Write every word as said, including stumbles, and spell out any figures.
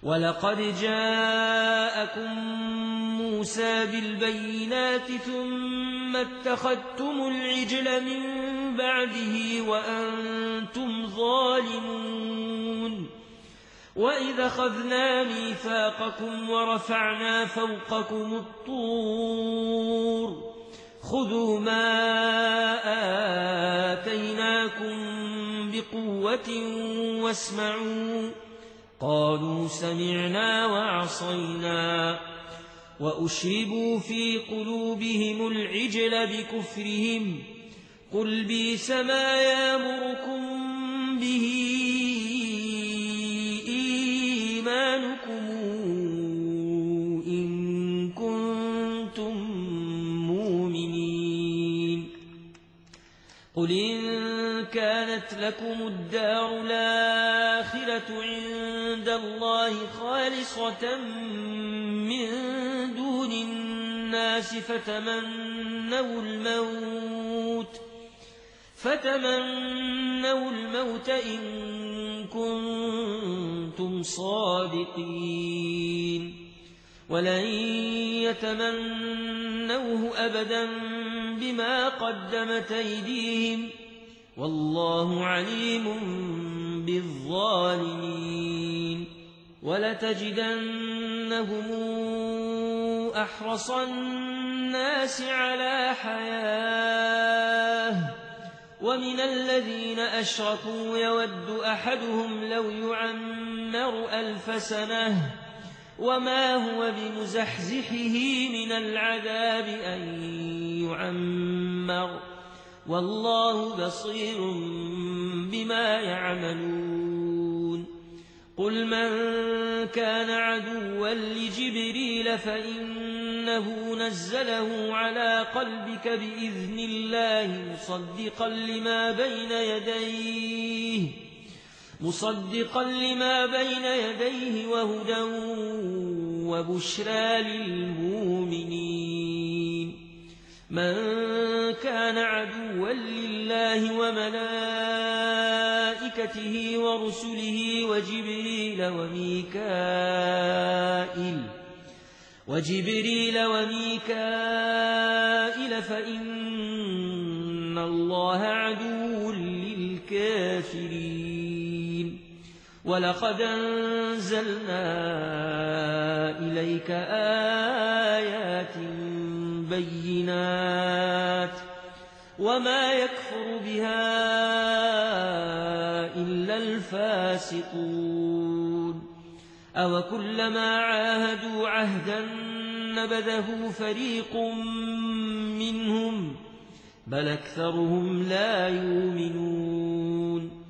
ولقد جاءكم موسى بالبينات ثم اتخذتم العجل من بعده وأنتم ظالمون وإذا أخذنا ميثاقكم ورفعنا فوقكم الطور خذوا ما آتيناكم بقوة واسمعوا قالوا سمعنا وعصينا وأشربوا في قلوبهم العجل بكفرهم قل بئس ما يأمركم به إيمانكم إن كنتم مؤمنين قل إن كانت لكم الدار الآخرة عند الله خالصة من دون الناس فتمنوا الموت فتمنوا الموت إن كنتم صادقين ولن يتمنوه أبدا بما قدمت أيديهم والله عليم بالظالمين ولتجدنهم أحرص الناس على حياة ومن الذين أشركوا يود أحدهم لو يعمر ألف سنة وما هو بمزحزحه من العذاب أن يعمر والله بصير بما يعملون قل من كان عدوا لجبريل فإنه نزله على قلبك بإذن الله مصدقا لما بين يديه مصدقا لما بين يديه وهدى وبشرى للمؤمنين من كان عدوا لله وملائكته ورسله وجبريل وميكائيل وجبريل وميكائيل فإن الله عدو للكافرين ولقد أنزلنا إليك آيات بينات وما يكفر بها إلا الفاسقون أو كلما عاهدوا عهدا نبذه فريق منهم بل أكثرهم لا يؤمنون